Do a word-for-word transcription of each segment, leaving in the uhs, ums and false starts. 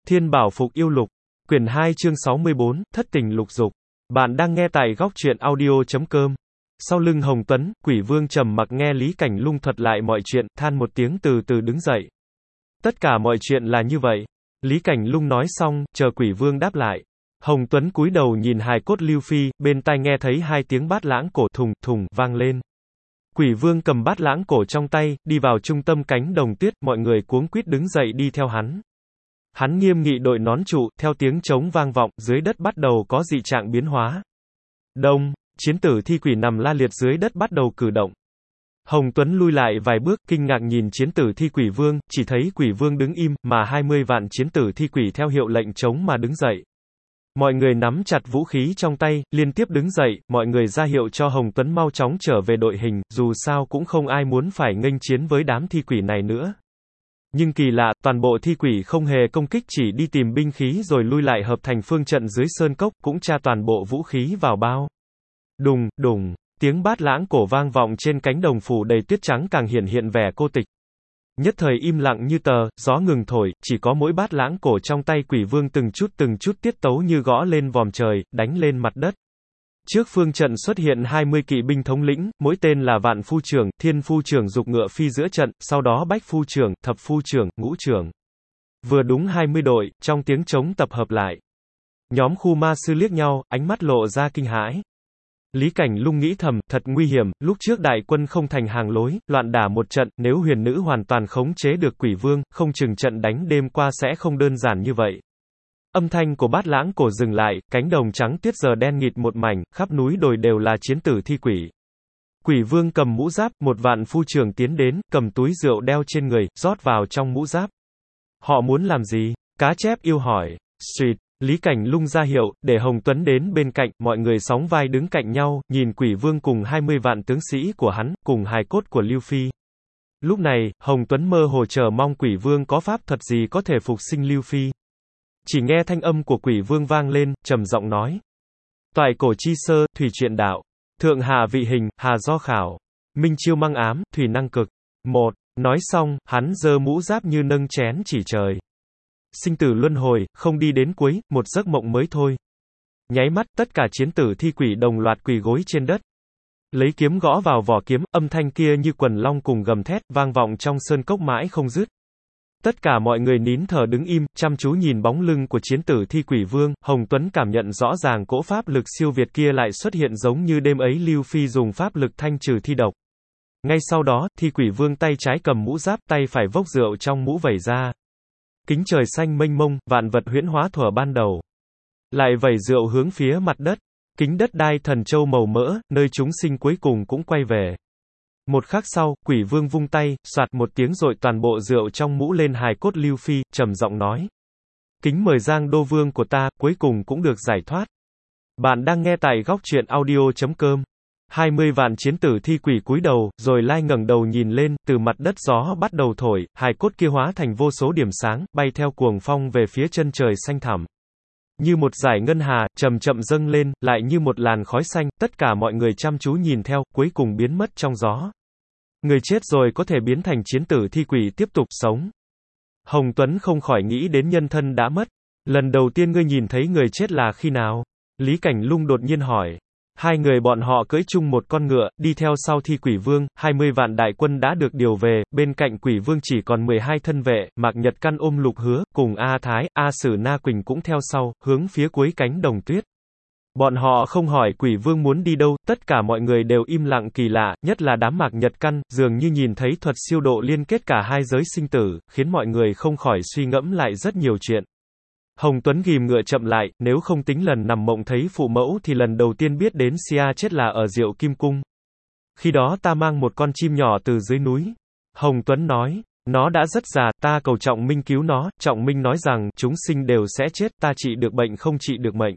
Thiên Bảo Phục Yêu Lục, quyển hai chương sáu mươi bốn, Thất Tình Lục Dục. Bạn đang nghe tại góc truyện audio chấm com. Sau lưng Hồng Tuấn, Quỷ Vương trầm mặc nghe Lý Cảnh Lung thuật lại mọi chuyện, than một tiếng từ từ đứng dậy. Tất cả mọi chuyện là như vậy. Lý Cảnh Lung nói xong, chờ Quỷ Vương đáp lại. Hồng Tuấn cúi đầu nhìn hài cốt Lưu Phi, bên tai nghe thấy hai tiếng bát lãng cổ thùng, thùng, vang lên. Quỷ Vương cầm bát lãng cổ trong tay, đi vào trung tâm cánh đồng tuyết, mọi người cuống quýt đứng dậy đi theo hắn. Hắn nghiêm nghị đội nón trụ, theo tiếng trống vang vọng, dưới đất bắt đầu có dị trạng biến hóa. Đông, chiến tử thi quỷ nằm la liệt dưới đất bắt đầu cử động. Hồng Tuấn lui lại vài bước, kinh ngạc nhìn chiến tử thi quỷ vương, chỉ thấy quỷ vương đứng im, mà hai mươi vạn chiến tử thi quỷ theo hiệu lệnh trống mà đứng dậy. Mọi người nắm chặt vũ khí trong tay, liên tiếp đứng dậy, mọi người ra hiệu cho Hồng Tuấn mau chóng trở về đội hình, dù sao cũng không ai muốn phải nghênh chiến với đám thi quỷ này nữa. Nhưng kỳ lạ, toàn bộ thi quỷ không hề công kích, chỉ đi tìm binh khí rồi lui lại hợp thành phương trận dưới sơn cốc, cũng tra toàn bộ vũ khí vào bao. Đùng, đùng, tiếng bát lãng cổ vang vọng trên cánh đồng phủ đầy tuyết trắng càng hiển hiện vẻ cô tịch. Nhất thời im lặng như tờ, gió ngừng thổi, chỉ có mỗi bát lãng cổ trong tay quỷ vương từng chút từng chút tiết tấu như gõ lên vòm trời, đánh lên mặt đất. Trước phương trận xuất hiện hai mươi kỵ binh thống lĩnh, mỗi tên là Vạn Phu Trưởng, Thiên Phu Trưởng dục ngựa phi giữa trận, sau đó Bách Phu Trưởng, Thập Phu Trưởng, Ngũ Trưởng. Vừa đúng hai mươi đội, trong tiếng trống tập hợp lại. Nhóm khu ma sư liếc nhau, ánh mắt lộ ra kinh hãi. Lý Cảnh Lung nghĩ thầm, thật nguy hiểm, lúc trước đại quân không thành hàng lối, loạn đả một trận, nếu huyền nữ hoàn toàn khống chế được quỷ vương, không chừng trận đánh đêm qua sẽ không đơn giản như vậy. Âm thanh của bát lãng cổ dừng lại, cánh đồng trắng tuyết giờ đen nghịt một mảnh, khắp núi đồi đều là chiến tử thi quỷ. Quỷ vương cầm mũ giáp, một vạn phu trưởng tiến đến, cầm túi rượu đeo trên người, rót vào trong mũ giáp. Họ muốn làm gì? Cá chép yêu hỏi. Street. Lý Cảnh Lung ra hiệu, để Hồng Tuấn đến bên cạnh, mọi người sóng vai đứng cạnh nhau, nhìn quỷ vương cùng hai mươi vạn tướng sĩ của hắn, cùng hài cốt của Lưu Phi. Lúc này, Hồng Tuấn mơ hồ chờ mong quỷ vương có pháp thuật gì có thể phục sinh Lưu Phi. Chỉ nghe thanh âm của quỷ vương vang lên, trầm giọng nói. Toại cổ chi sơ, thủy truyện đạo. Thượng hà vị hình, hà do khảo. Minh chiêu măng ám, thủy năng cực. Một. Nói xong, hắn giơ mũ giáp như nâng chén chỉ trời. Sinh tử luân hồi, không đi đến cuối, một giấc mộng mới thôi. Nháy mắt, tất cả chiến tử thi quỷ đồng loạt quỳ gối trên đất. Lấy kiếm gõ vào vỏ kiếm, âm thanh kia như quần long cùng gầm thét, vang vọng trong sơn cốc mãi không dứt. Tất cả mọi người nín thở đứng im, chăm chú nhìn bóng lưng của chiến tử thi quỷ vương, Hồng Tuấn cảm nhận rõ ràng cỗ pháp lực siêu việt kia lại xuất hiện giống như đêm ấy Lưu Phi dùng pháp lực thanh trừ thi độc. Ngay sau đó, thi quỷ vương tay trái cầm mũ giáp, tay phải vốc rượu trong mũ vẩy ra. Kính trời xanh mênh mông, vạn vật huyễn hóa thuở ban đầu. Lại vẩy rượu hướng phía mặt đất. Kính đất đai thần châu màu mỡ, nơi chúng sinh cuối cùng cũng quay về. Một khắc sau, quỷ vương vung tay, soạt một tiếng dội toàn bộ rượu trong mũ lên hài cốt Lưu Phi, trầm giọng nói. Kính mời Giang Đô Vương của ta, cuối cùng cũng được giải thoát. Bạn đang nghe tại góc truyện audio chấm com. hai mươi vạn chiến tử thi quỷ cúi đầu, rồi lai ngẩng đầu nhìn lên, từ mặt đất gió bắt đầu thổi, hài cốt kia hóa thành vô số điểm sáng, bay theo cuồng phong về phía chân trời xanh thẳm. Như một dải ngân hà, chậm chậm dâng lên, lại như một làn khói xanh, tất cả mọi người chăm chú nhìn theo, cuối cùng biến mất trong gió. Người chết rồi có thể biến thành chiến tử thi quỷ tiếp tục sống. Hồng Tuấn không khỏi nghĩ đến nhân thân đã mất. Lần đầu tiên ngươi nhìn thấy người chết là khi nào? Lý Cảnh Lung đột nhiên hỏi. Hai người bọn họ cưỡi chung một con ngựa, đi theo sau thi quỷ vương, hai mươi vạn đại quân đã được điều về, bên cạnh quỷ vương chỉ còn mười hai thân vệ, Mạc Nhật Căn ôm Lục Hứa, cùng A Thái, A Sử Na Quỳnh cũng theo sau, hướng phía cuối cánh đồng tuyết. Bọn họ không hỏi quỷ vương muốn đi đâu, tất cả mọi người đều im lặng kỳ lạ, nhất là đám Mạc Nhật Căn, dường như nhìn thấy thuật siêu độ liên kết cả hai giới sinh tử, khiến mọi người không khỏi suy ngẫm lại rất nhiều chuyện. Hồng Tuấn ghim ngựa chậm lại, nếu không tính lần nằm mộng thấy phụ mẫu thì lần đầu tiên biết đến Sia chết là ở Diệu Kim Cung. Khi đó ta mang một con chim nhỏ từ dưới núi. Hồng Tuấn nói, nó đã rất già, ta cầu Trọng Minh cứu nó, Trọng Minh nói rằng, chúng sinh đều sẽ chết, ta trị được bệnh không trị được mệnh.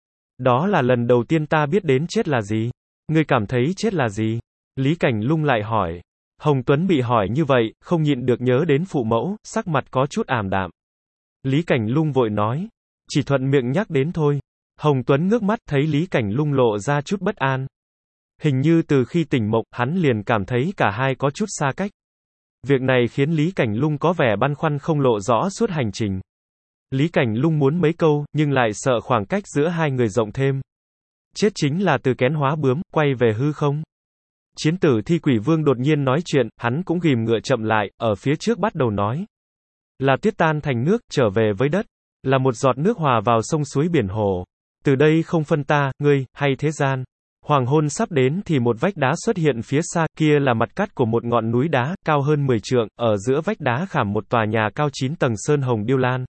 Đó là lần đầu tiên ta biết đến chết là gì. Ngươi cảm thấy chết là gì? Lý Cảnh Lung lại hỏi. Hồng Tuấn bị hỏi như vậy, không nhịn được nhớ đến phụ mẫu, sắc mặt có chút ảm đạm. Lý Cảnh Lung vội nói. Chỉ thuận miệng nhắc đến thôi. Hồng Tuấn ngước mắt thấy Lý Cảnh Lung lộ ra chút bất an. Hình như từ khi tỉnh mộng, hắn liền cảm thấy cả hai có chút xa cách. Việc này khiến Lý Cảnh Lung có vẻ băn khoăn không lộ rõ suốt hành trình. Lý Cảnh Lung muốn mấy câu, nhưng lại sợ khoảng cách giữa hai người rộng thêm. Chết chính là từ kén hóa bướm, quay về hư không. Chiến tử thi quỷ vương đột nhiên nói chuyện, hắn cũng ghim ngựa chậm lại, ở phía trước bắt đầu nói. Là tuyết tan thành nước, trở về với đất. Là một giọt nước hòa vào sông suối biển hồ. Từ đây không phân ta, ngươi, hay thế gian. Hoàng hôn sắp đến thì một vách đá xuất hiện phía xa, kia là mặt cắt của một ngọn núi đá, cao hơn mười trượng, ở giữa vách đá khảm một tòa nhà cao chín tầng sơn hồng điêu lan.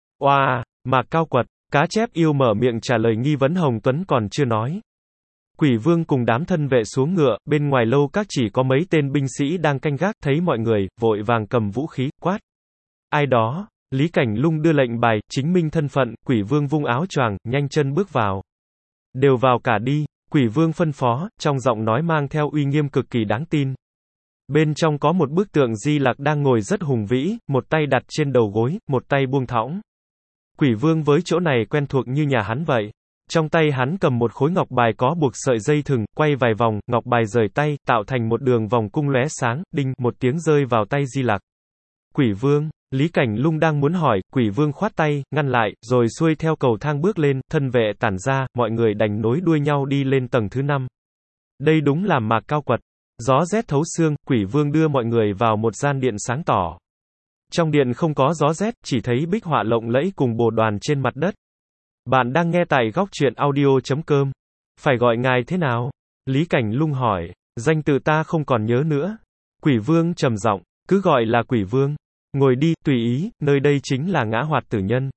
Oa, Mạc Cao Quật, cá chép yêu mở miệng trả lời nghi vấn Hồng Tuấn còn chưa nói. Quỷ vương cùng đám thân vệ xuống ngựa, bên ngoài lâu các chỉ có mấy tên binh sĩ đang canh gác, thấy mọi người, vội vàng cầm vũ khí, quát. Ai đó? Lý Cảnh Lung đưa lệnh bài, chính minh thân phận, quỷ vương vung áo choàng, nhanh chân bước vào. Đều vào cả đi, quỷ vương phân phó, trong giọng nói mang theo uy nghiêm cực kỳ đáng tin. Bên trong có một bức tượng Di Lặc đang ngồi rất hùng vĩ, một tay đặt trên đầu gối, một tay buông thõng. Quỷ vương với chỗ này quen thuộc như nhà hắn vậy. Trong tay hắn cầm một khối ngọc bài có buộc sợi dây thừng, quay vài vòng, ngọc bài rời tay, tạo thành một đường vòng cung lóe sáng, đinh, một tiếng rơi vào tay Di Lặc. Quỷ vương, Lý Cảnh Lung đang muốn hỏi, quỷ vương khoát tay, ngăn lại, rồi xuôi theo cầu thang bước lên, thân vệ tản ra, mọi người đành nối đuôi nhau đi lên tầng thứ năm. Đây đúng là Mạc Cao Quật. Gió rét thấu xương, quỷ vương đưa mọi người vào một gian điện sáng tỏ. Trong điện không có gió rét, chỉ thấy bích họa lộng lẫy cùng bồ đoàn trên mặt đất. Bạn đang nghe tại góc truyện audio chấm com. Phải gọi ngài thế nào? Lý Cảnh Lung hỏi. Danh tự ta không còn nhớ nữa. Quỷ vương trầm giọng, cứ gọi là quỷ vương. Ngồi đi, tùy ý, nơi đây chính là ngã hoạt tử nhân.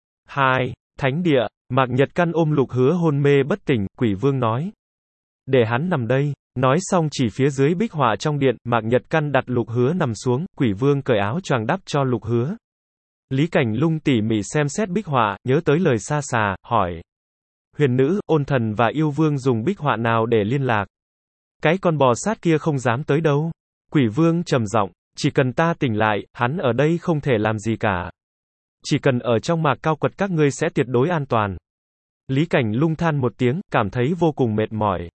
hai. Thánh địa. Mạc Nhật Căn ôm Lục Hứa hôn mê bất tỉnh, quỷ vương nói. Để hắn nằm đây. Nói xong chỉ phía dưới bích họa trong điện, Mạc Nhật Căn đặt Lục Hứa nằm xuống, quỷ vương cởi áo choàng đắp cho Lục Hứa. Lý Cảnh Lung tỉ mỉ xem xét bích họa, nhớ tới lời xa xà, hỏi. Huyền nữ, ôn thần và yêu vương dùng bích họa nào để liên lạc? Cái con bò sát kia không dám tới đâu. Quỷ vương trầm giọng, chỉ cần ta tỉnh lại, hắn ở đây không thể làm gì cả. Chỉ cần ở trong Mạc Cao Quật các ngươi sẽ tuyệt đối an toàn. Lý Cảnh Lung than một tiếng, cảm thấy vô cùng mệt mỏi.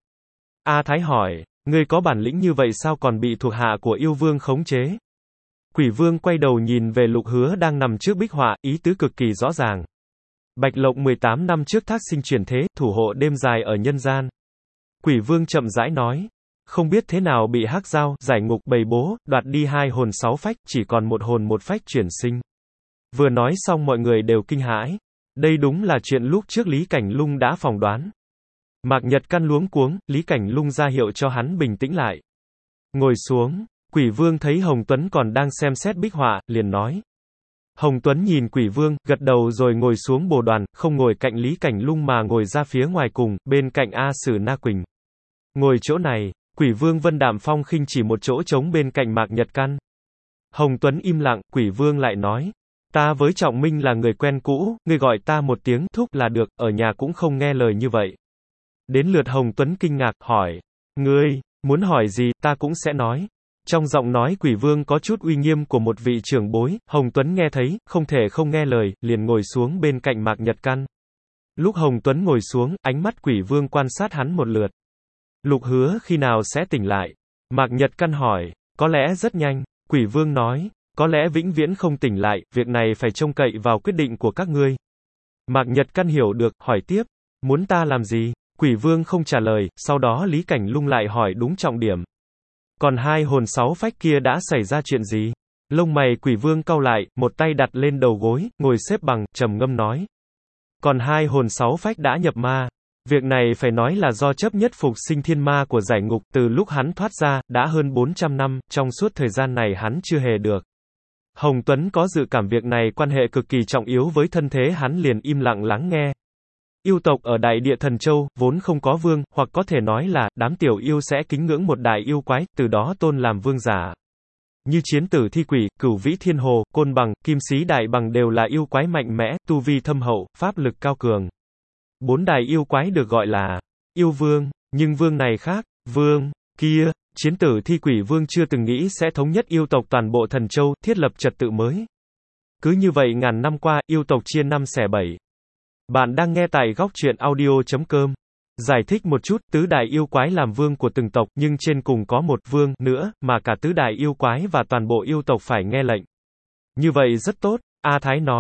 A Thái hỏi, ngươi có bản lĩnh như vậy sao còn bị thuộc hạ của yêu vương khống chế? Quỷ vương quay đầu nhìn về Lục Hứa đang nằm trước bích họa, ý tứ cực kỳ rõ ràng. Bạch Lộc mười tám năm trước thác sinh chuyển thế, thủ hộ đêm dài ở nhân gian. Quỷ vương chậm rãi nói, không biết thế nào bị hắc giao, giải ngục bầy bố, đoạt đi hai hồn sáu phách, chỉ còn một hồn một phách chuyển sinh. Vừa nói xong mọi người đều kinh hãi. Đây đúng là chuyện lúc trước Lý Cảnh Lung đã phỏng đoán. Mạc Nhật Căn luống cuống, Lý Cảnh Lung ra hiệu cho hắn bình tĩnh lại. Ngồi xuống, quỷ vương thấy Hồng Tuấn còn đang xem xét bích họa, liền nói. Hồng Tuấn nhìn quỷ vương, gật đầu rồi ngồi xuống bồ đoàn, không ngồi cạnh Lý Cảnh Lung mà ngồi ra phía ngoài cùng, bên cạnh A Sử Na Quỳnh. Ngồi chỗ này, quỷ vương Vân Đạm Phong khinh chỉ một chỗ trống bên cạnh Mạc Nhật Căn. Hồng Tuấn im lặng, quỷ vương lại nói. Ta với Trọng Minh là người quen cũ, ngươi gọi ta một tiếng thúc là được, ở nhà cũng không nghe lời như vậy. Đến lượt Hồng Tuấn kinh ngạc, hỏi. Ngươi, muốn hỏi gì, ta cũng sẽ nói. Trong giọng nói quỷ vương có chút uy nghiêm của một vị trưởng bối, Hồng Tuấn nghe thấy, không thể không nghe lời, liền ngồi xuống bên cạnh Mạc Nhật Căn. Lúc Hồng Tuấn ngồi xuống, ánh mắt quỷ vương quan sát hắn một lượt. Lục Hứa khi nào sẽ tỉnh lại? Mạc Nhật Căn hỏi. Có lẽ rất nhanh, quỷ vương nói. Có lẽ vĩnh viễn không tỉnh lại, việc này phải trông cậy vào quyết định của các ngươi. Mạc Nhật Căn hiểu được, hỏi tiếp. Muốn ta làm gì? Quỷ vương không trả lời, sau đó Lý Cảnh Lung lại hỏi đúng trọng điểm. Còn hai hồn sáu phách kia đã xảy ra chuyện gì? Lông mày quỷ vương cau lại, một tay đặt lên đầu gối, ngồi xếp bằng, trầm ngâm nói. Còn hai hồn sáu phách đã nhập ma. Việc này phải nói là do chấp nhất phục sinh thiên ma của giải ngục, từ lúc hắn thoát ra, đã hơn bốn trăm năm, trong suốt thời gian này hắn chưa hề được. Hồng Tuấn có dự cảm việc này quan hệ cực kỳ trọng yếu với thân thế hắn liền im lặng lắng nghe. Yêu tộc ở Đại Địa Thần Châu, vốn không có vương, hoặc có thể nói là, đám tiểu yêu sẽ kính ngưỡng một đại yêu quái, từ đó tôn làm vương giả. Như Chiến Tử Thi Quỷ, Cửu Vĩ Thiên Hồ, Côn Bằng, Kim Sĩ Đại Bằng đều là yêu quái mạnh mẽ, tu vi thâm hậu, pháp lực cao cường. Bốn đại yêu quái được gọi là yêu vương, nhưng vương này khác, vương kia, Chiến Tử Thi Quỷ Vương chưa từng nghĩ sẽ thống nhất yêu tộc toàn bộ Thần Châu, thiết lập trật tự mới. Cứ như vậy ngàn năm qua, yêu tộc chia năm xẻ bảy. Bạn đang nghe tại góc truyện audio chấm com. Giải thích một chút, tứ đại yêu quái làm vương của từng tộc, nhưng trên cùng có một vương nữa, mà cả tứ đại yêu quái và toàn bộ yêu tộc phải nghe lệnh. Như vậy rất tốt, A Thái nói.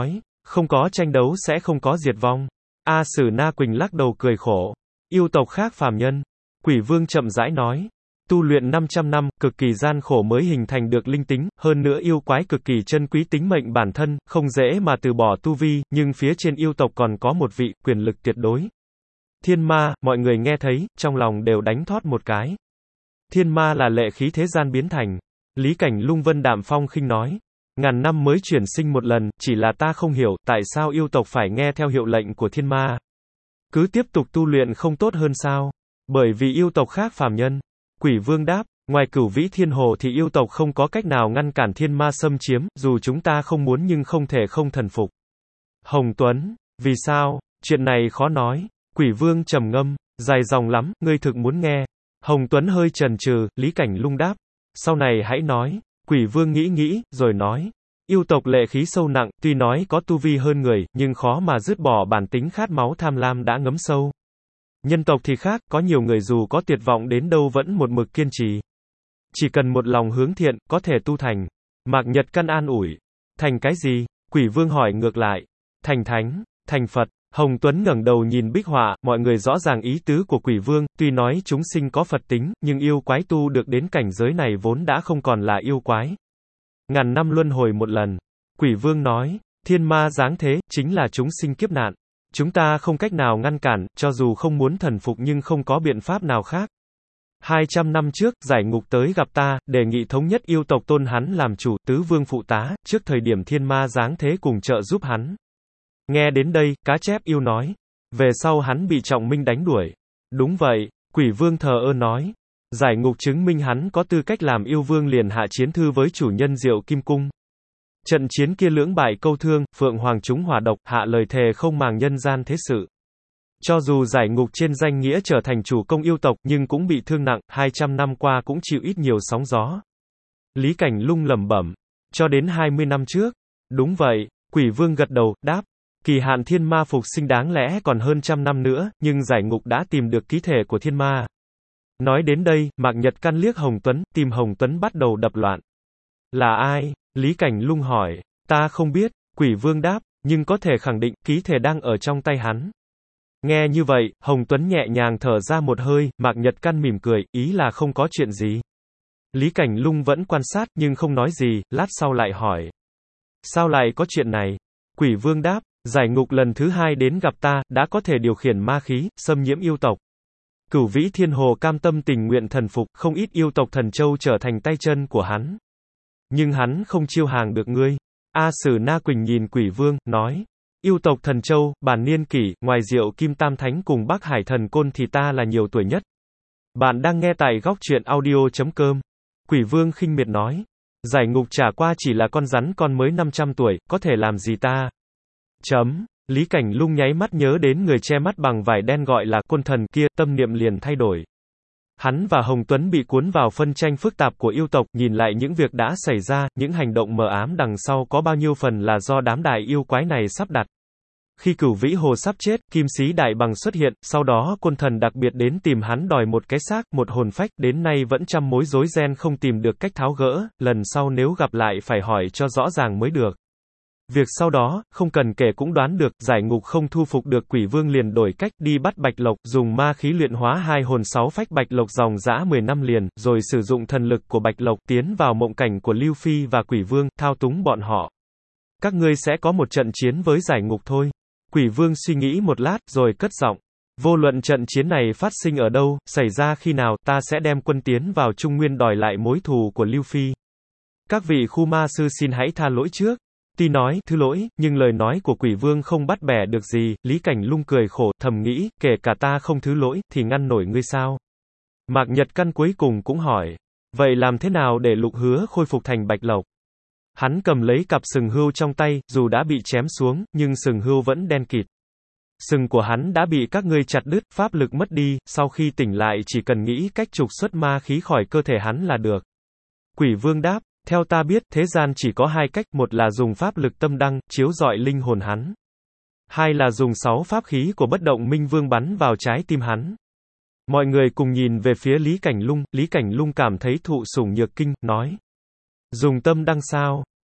Không có tranh đấu sẽ không có diệt vong. A Sử Na Quỳnh lắc đầu cười khổ. Yêu tộc khác phàm nhân. Quỷ Vương chậm rãi nói. Tu luyện năm trăm năm, cực kỳ gian khổ mới hình thành được linh tính, hơn nữa yêu quái cực kỳ chân quý tính mệnh bản thân, không dễ mà từ bỏ tu vi, nhưng phía trên yêu tộc còn có một vị, quyền lực tuyệt đối. Thiên ma, mọi người nghe thấy, trong lòng đều đánh thót một cái. Thiên ma là lệ khí thế gian biến thành. Lý Cảnh Lung vân đạm phong khinh nói. Ngàn năm mới chuyển sinh một lần, chỉ là ta không hiểu, tại sao yêu tộc phải nghe theo hiệu lệnh của thiên ma. Cứ tiếp tục tu luyện không tốt hơn sao? Bởi vì yêu tộc khác phàm nhân. Quỷ Vương đáp, ngoài Cửu Vĩ Thiên Hồ thì yêu tộc không có cách nào ngăn cản thiên ma xâm chiếm, dù chúng ta không muốn nhưng không thể không thần phục. Hồng Tuấn, vì sao? Chuyện này khó nói. Quỷ Vương trầm ngâm, dài dòng lắm, ngươi thực muốn nghe. Hồng Tuấn hơi chần chừ, Lý Cảnh Lung đáp. Sau này hãy nói. Quỷ Vương nghĩ nghĩ, rồi nói. Yêu tộc lệ khí sâu nặng, tuy nói có tu vi hơn người, nhưng khó mà dứt bỏ bản tính khát máu tham lam đã ngấm sâu. Nhân tộc thì khác, có nhiều người dù có tuyệt vọng đến đâu vẫn một mực kiên trì. Chỉ cần một lòng hướng thiện, có thể tu thành. Mạc Nhật Căn an ủi. Thành cái gì? Quỷ Vương hỏi ngược lại. Thành thánh, thành Phật. Hồng Tuấn ngẩng đầu nhìn bích họa, mọi người rõ ràng ý tứ của Quỷ Vương, tuy nói chúng sinh có Phật tính, nhưng yêu quái tu được đến cảnh giới này vốn đã không còn là yêu quái. Ngàn năm luân hồi một lần. Quỷ Vương nói, thiên ma giáng thế, chính là chúng sinh kiếp nạn. Chúng ta không cách nào ngăn cản, cho dù không muốn thần phục nhưng không có biện pháp nào khác. Hai trăm năm trước, Giải Ngục tới gặp ta, đề nghị thống nhất yêu tộc tôn hắn làm chủ, tứ vương phụ tá, trước thời điểm thiên ma giáng thế cùng trợ giúp hắn. Nghe đến đây, cá chép yêu nói. Về sau hắn bị Trọng Minh đánh đuổi. Đúng vậy, Quỷ Vương thờ ơ nói. Giải Ngục chứng minh hắn có tư cách làm yêu vương liền hạ chiến thư với chủ nhân Diệu Kim Cung. Trận chiến kia lưỡng bại câu thương, Phượng Hoàng chúng hỏa độc, hạ lời thề không màng nhân gian thế sự. Cho dù Giải Ngục trên danh nghĩa trở thành chủ công yêu tộc, nhưng cũng bị thương nặng, hai trăm năm qua cũng chịu ít nhiều sóng gió. Lý Cảnh Lung lẩm bẩm. Cho đến hai mươi năm trước. Đúng vậy, Quỷ Vương gật đầu, đáp. Kỳ hạn thiên ma phục sinh đáng lẽ còn hơn trăm năm nữa, nhưng Giải Ngục đã tìm được ký thể của thiên ma. Nói đến đây, Mạc Nhật Căn liếc Hồng Tuấn, tim Hồng Tuấn bắt đầu đập loạn. Là ai? Lý Cảnh Lung hỏi. Ta không biết, Quỷ Vương đáp, nhưng có thể khẳng định, ký thể đang ở trong tay hắn. Nghe như vậy, Hồng Tuấn nhẹ nhàng thở ra một hơi, Mạc Nhật Căn mỉm cười, ý là không có chuyện gì. Lý Cảnh Lung vẫn quan sát, nhưng không nói gì, lát sau lại hỏi. Sao lại có chuyện này? Quỷ Vương đáp, Giải Ngục lần thứ hai đến gặp ta, đã có thể điều khiển ma khí, xâm nhiễm yêu tộc. Cửu Vĩ Thiên Hồ cam tâm tình nguyện thần phục, không ít yêu tộc thần châu trở thành tay chân của hắn. Nhưng hắn không chiêu hàng được ngươi. A Sử Na Quỳnh nhìn Quỷ Vương, nói. Yêu tộc thần châu, bản niên kỷ, ngoài Diệu Kim Tam Thánh cùng Bắc Hải Thần Côn thì ta là nhiều tuổi nhất. Bạn đang nghe tại góc truyện audio chấm com. Quỷ Vương khinh miệt nói. Giải Ngục trả qua chỉ là con rắn con mới năm trăm tuổi, có thể làm gì ta? Chấm. Lý Cảnh Lung nháy mắt nhớ đến người che mắt bằng vải đen gọi là côn thần kia, tâm niệm liền thay đổi. Hắn và Hồng Tuấn bị cuốn vào phân tranh phức tạp của yêu tộc, nhìn lại những việc đã xảy ra, những hành động mờ ám đằng sau có bao nhiêu phần là do đám đại yêu quái này sắp đặt. Khi Cửu Vĩ Hồ sắp chết, Kim Sĩ Đại Bằng xuất hiện, sau đó côn thần đặc biệt đến tìm hắn đòi một cái xác, một hồn phách, đến nay vẫn trăm mối rối ren không tìm được cách tháo gỡ, lần sau nếu gặp lại phải hỏi cho rõ ràng mới được. Việc sau đó, không cần kể cũng đoán được, Giải Ngục không thu phục được Quỷ Vương liền đổi cách đi bắt Bạch Lộc, dùng ma khí luyện hóa hai hồn sáu phách Bạch Lộc dòng dã mười năm liền, rồi sử dụng thần lực của Bạch Lộc tiến vào mộng cảnh của Lưu Phi và Quỷ Vương, thao túng bọn họ. Các ngươi sẽ có một trận chiến với Giải Ngục thôi. Quỷ Vương suy nghĩ một lát, rồi cất giọng. Vô luận trận chiến này phát sinh ở đâu, xảy ra khi nào, ta sẽ đem quân tiến vào Trung Nguyên đòi lại mối thù của Lưu Phi. Các vị khu ma sư xin hãy tha lỗi trước. Tuy nói, thứ lỗi, nhưng lời nói của Quỷ Vương không bắt bẻ được gì, Lý Cảnh Lung cười khổ, thầm nghĩ, kể cả ta không thứ lỗi, thì ngăn nổi ngươi sao? Mạc Nhật Căn cuối cùng cũng hỏi, vậy làm thế nào để Lục Hứa khôi phục thành Bạch Lộc? Hắn cầm lấy cặp sừng hươu trong tay, dù đã bị chém xuống, nhưng sừng hươu vẫn đen kịt. Sừng của hắn đã bị các ngươi chặt đứt, pháp lực mất đi, sau khi tỉnh lại chỉ cần nghĩ cách trục xuất ma khí khỏi cơ thể hắn là được. Quỷ Vương đáp, theo ta biết, thế gian chỉ có hai cách, một là dùng pháp lực tâm đăng, chiếu rọi linh hồn hắn. Hai là dùng sáu pháp khí của bất động minh vương bắn vào trái tim hắn. Mọi người cùng nhìn về phía Lý Cảnh Lung, Lý Cảnh Lung cảm thấy thụ sủng nhược kinh, nói. Dùng tâm đăng sao?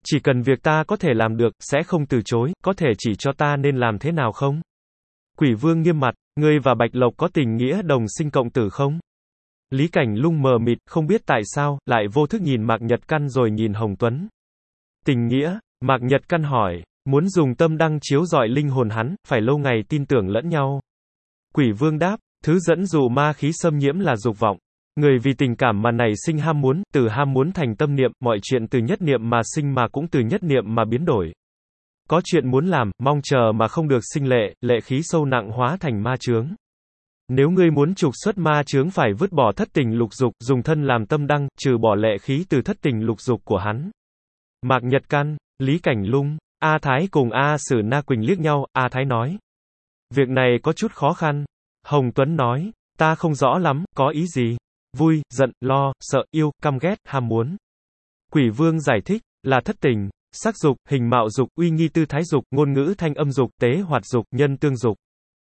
Chỉ cần việc ta có thể làm được, sẽ không từ chối, có thể chỉ cho ta nên làm thế nào không? Quỷ vương nghiêm mặt, ngươi và Bạch Lộc có tình nghĩa đồng sinh cộng tử không? Lý Cảnh Lung mờ mịt, không biết tại sao, lại vô thức nhìn Mạc Nhật Căn rồi nhìn Hồng Tuấn. Tình nghĩa, Mạc Nhật Căn hỏi, muốn dùng tâm đăng chiếu rọi linh hồn hắn, phải lâu ngày tin tưởng lẫn nhau. Quỷ vương đáp, thứ dẫn dụ ma khí xâm nhiễm là dục vọng. Người vì tình cảm mà nảy sinh ham muốn, từ ham muốn thành tâm niệm, mọi chuyện từ nhất niệm mà sinh mà cũng từ nhất niệm mà biến đổi. Có chuyện muốn làm, mong chờ mà không được sinh lệ, lệ khí sâu nặng hóa thành ma chướng. Nếu ngươi muốn trục xuất ma chướng phải vứt bỏ thất tình lục dục, dùng thân làm tâm đăng, trừ bỏ lệ khí từ thất tình lục dục của hắn. Mạc Nhật Căn, Lý Cảnh Lung, A Thái cùng A Sử Na Quỳnh liếc nhau, A Thái nói. Việc này có chút khó khăn. Hồng Tuấn nói, ta không rõ lắm, có ý gì? Vui, giận, lo, sợ, yêu, căm ghét, ham muốn. Quỷ vương giải thích, là thất tình, sắc dục, hình mạo dục, uy nghi tư thái dục, ngôn ngữ thanh âm dục, tế hoạt dục, nhân tương dục.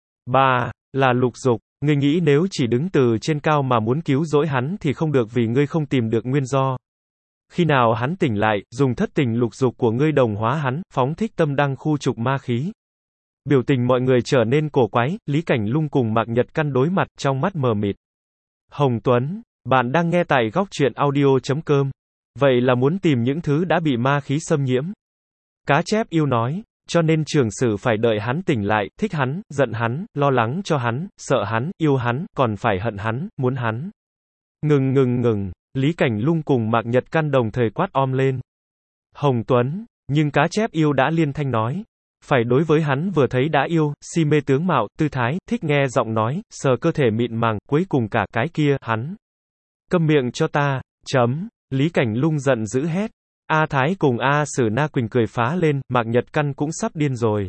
Ba, là lục dục. Ngươi nghĩ nếu chỉ đứng từ trên cao mà muốn cứu rỗi hắn thì không được vì ngươi không tìm được nguyên do. Khi nào hắn tỉnh lại, dùng thất tình lục dục của ngươi đồng hóa hắn, phóng thích tâm đăng khu trục ma khí. Biểu tình mọi người trở nên cổ quái, Lý Cảnh Lung cùng Mạc Nhật Căn đối mặt, trong mắt mờ mịt. Hồng Tuấn, bạn đang nghe tại góc truyện audio chấm com. Vậy là muốn tìm những thứ đã bị ma khí xâm nhiễm. Cá chép yêu nói, cho nên trường sử phải đợi hắn tỉnh lại, thích hắn, giận hắn, lo lắng cho hắn, sợ hắn, yêu hắn, còn phải hận hắn, muốn hắn. Ngừng ngừng ngừng, Lý Cảnh Lung cùng Mạc Nhật Căn đồng thời quát om lên. Hồng Tuấn, nhưng cá chép yêu đã liên thanh nói. Phải đối với hắn vừa thấy đã yêu, si mê tướng mạo, tư thái, thích nghe giọng nói, sờ cơ thể mịn màng, cuối cùng cả cái kia, hắn. Câm miệng cho ta, chấm, Lý Cảnh Lung giận dữ hét. A Thái cùng A Sử Na Quỳnh cười phá lên, Mạc Nhật Căn cũng sắp điên rồi.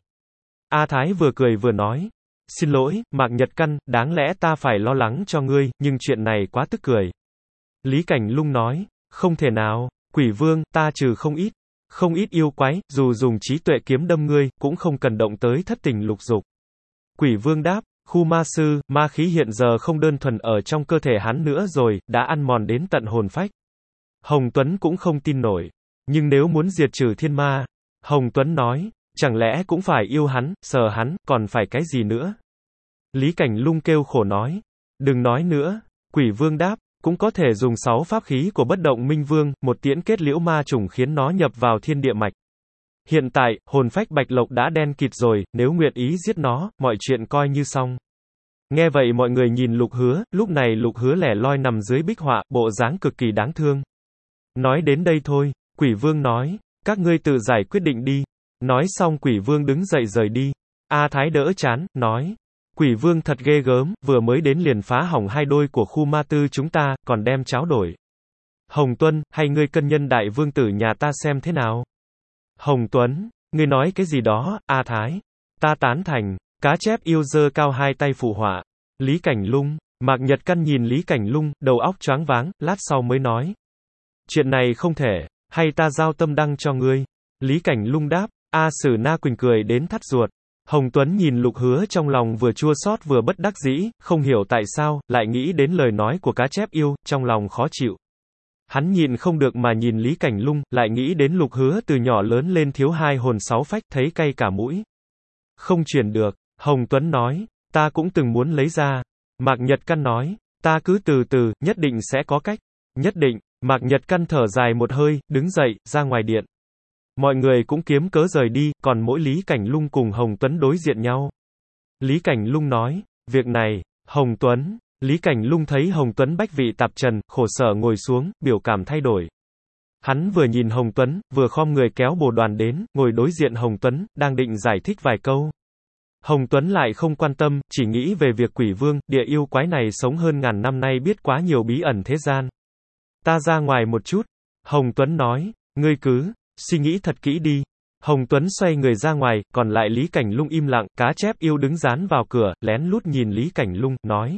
A Thái vừa cười vừa nói. Xin lỗi, Mạc Nhật Căn, đáng lẽ ta phải lo lắng cho ngươi, nhưng chuyện này quá tức cười. Lý Cảnh Lung nói, không thể nào, quỷ vương, ta trừ không ít. Không ít yêu quái, dù dùng trí tuệ kiếm đâm ngươi, cũng không cần động tới thất tình lục dục. Quỷ vương đáp, khu ma sư, ma khí hiện giờ không đơn thuần ở trong cơ thể hắn nữa rồi, đã ăn mòn đến tận hồn phách. Hồng Tuấn cũng không tin nổi. Nhưng nếu muốn diệt trừ thiên ma, Hồng Tuấn nói, chẳng lẽ cũng phải yêu hắn, sờ hắn, còn phải cái gì nữa? Lý Cảnh Lung kêu khổ nói, đừng nói nữa. Quỷ vương đáp, cũng có thể dùng sáu pháp khí của bất động minh vương, một tiễn kết liễu ma trùng khiến nó nhập vào thiên địa mạch. Hiện tại, hồn phách Bạch Lộc đã đen kịt rồi, nếu nguyện ý giết nó, mọi chuyện coi như xong. Nghe vậy mọi người nhìn Lục Hứa, lúc này Lục Hứa lẻ loi nằm dưới bích họa, bộ dáng cực kỳ đáng thương. Nói đến đây thôi, Quỷ vương nói, các ngươi tự giải quyết định đi. Nói xong Quỷ vương đứng dậy rời đi. A Thái đỡ chán, nói. Quỷ vương thật ghê gớm, vừa mới đến liền phá hỏng hai đôi của khu ma tư chúng ta, còn đem cháo đổi. Hồng Tuân, hay ngươi cân nhân đại vương tử nhà ta xem thế nào? Hồng Tuấn, ngươi nói cái gì đó, A Thái? Ta tán thành, cá chép yêu giơ cao hai tay phụ họa. Lý Cảnh Lung, Mạc Nhật Căn nhìn Lý Cảnh Lung, đầu óc choáng váng, lát sau mới nói. Chuyện này không thể, hay ta giao tâm đăng cho ngươi? Lý Cảnh Lung đáp, A Sử Na Quỳnh cười đến thắt ruột. Hồng Tuấn nhìn Lục Hứa trong lòng vừa chua xót vừa bất đắc dĩ, không hiểu tại sao, lại nghĩ đến lời nói của cá chép yêu, trong lòng khó chịu. Hắn nhịn không được mà nhìn Lý Cảnh Lung, lại nghĩ đến Lục Hứa từ nhỏ lớn lên thiếu hai hồn sáu phách, thấy cay cả mũi. Không chuyển được, Hồng Tuấn nói, ta cũng từng muốn lấy ra. Mạc Nhật Căn nói, ta cứ từ từ, nhất định sẽ có cách. Nhất định, Mạc Nhật Căn thở dài một hơi, đứng dậy, ra ngoài điện. Mọi người cũng kiếm cớ rời đi, còn mỗi Lý Cảnh Lung cùng Hồng Tuấn đối diện nhau. Lý Cảnh Lung nói, việc này, Hồng Tuấn, Lý Cảnh Lung thấy Hồng Tuấn bách vị tạp trần, khổ sở ngồi xuống, biểu cảm thay đổi. Hắn vừa nhìn Hồng Tuấn, vừa khom người kéo bồ đoàn đến, ngồi đối diện Hồng Tuấn, đang định giải thích vài câu. Hồng Tuấn lại không quan tâm, chỉ nghĩ về việc quỷ vương, địa yêu quái này sống hơn ngàn năm nay biết quá nhiều bí ẩn thế gian. Ta ra ngoài một chút. Hồng Tuấn nói, ngươi cứ suy nghĩ thật kỹ đi. Hồng Tuấn xoay người ra ngoài, còn lại Lý Cảnh Lung im lặng, cá chép yêu đứng dán vào cửa, lén lút nhìn Lý Cảnh Lung, nói.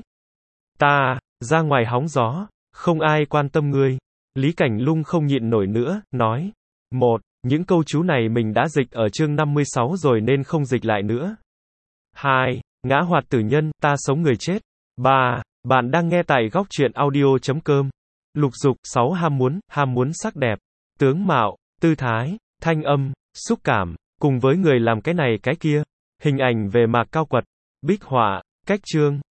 Ta, ra ngoài hóng gió, không ai quan tâm ngươi. Lý Cảnh Lung không nhịn nổi nữa, nói. Một, những câu chú này mình đã dịch ở chương năm mươi sáu rồi nên không dịch lại nữa. Hai, ngã hoạt tử nhân, ta sống người chết. Ba, bạn đang nghe tại góc truyện audio chấm com. Lục dục, sáu ham muốn, ham muốn sắc đẹp, tướng mạo, tư thái, thanh âm, xúc cảm, cùng với người làm cái này cái kia. Hình ảnh về Mạc Cao Quật, bích họa, cách chương,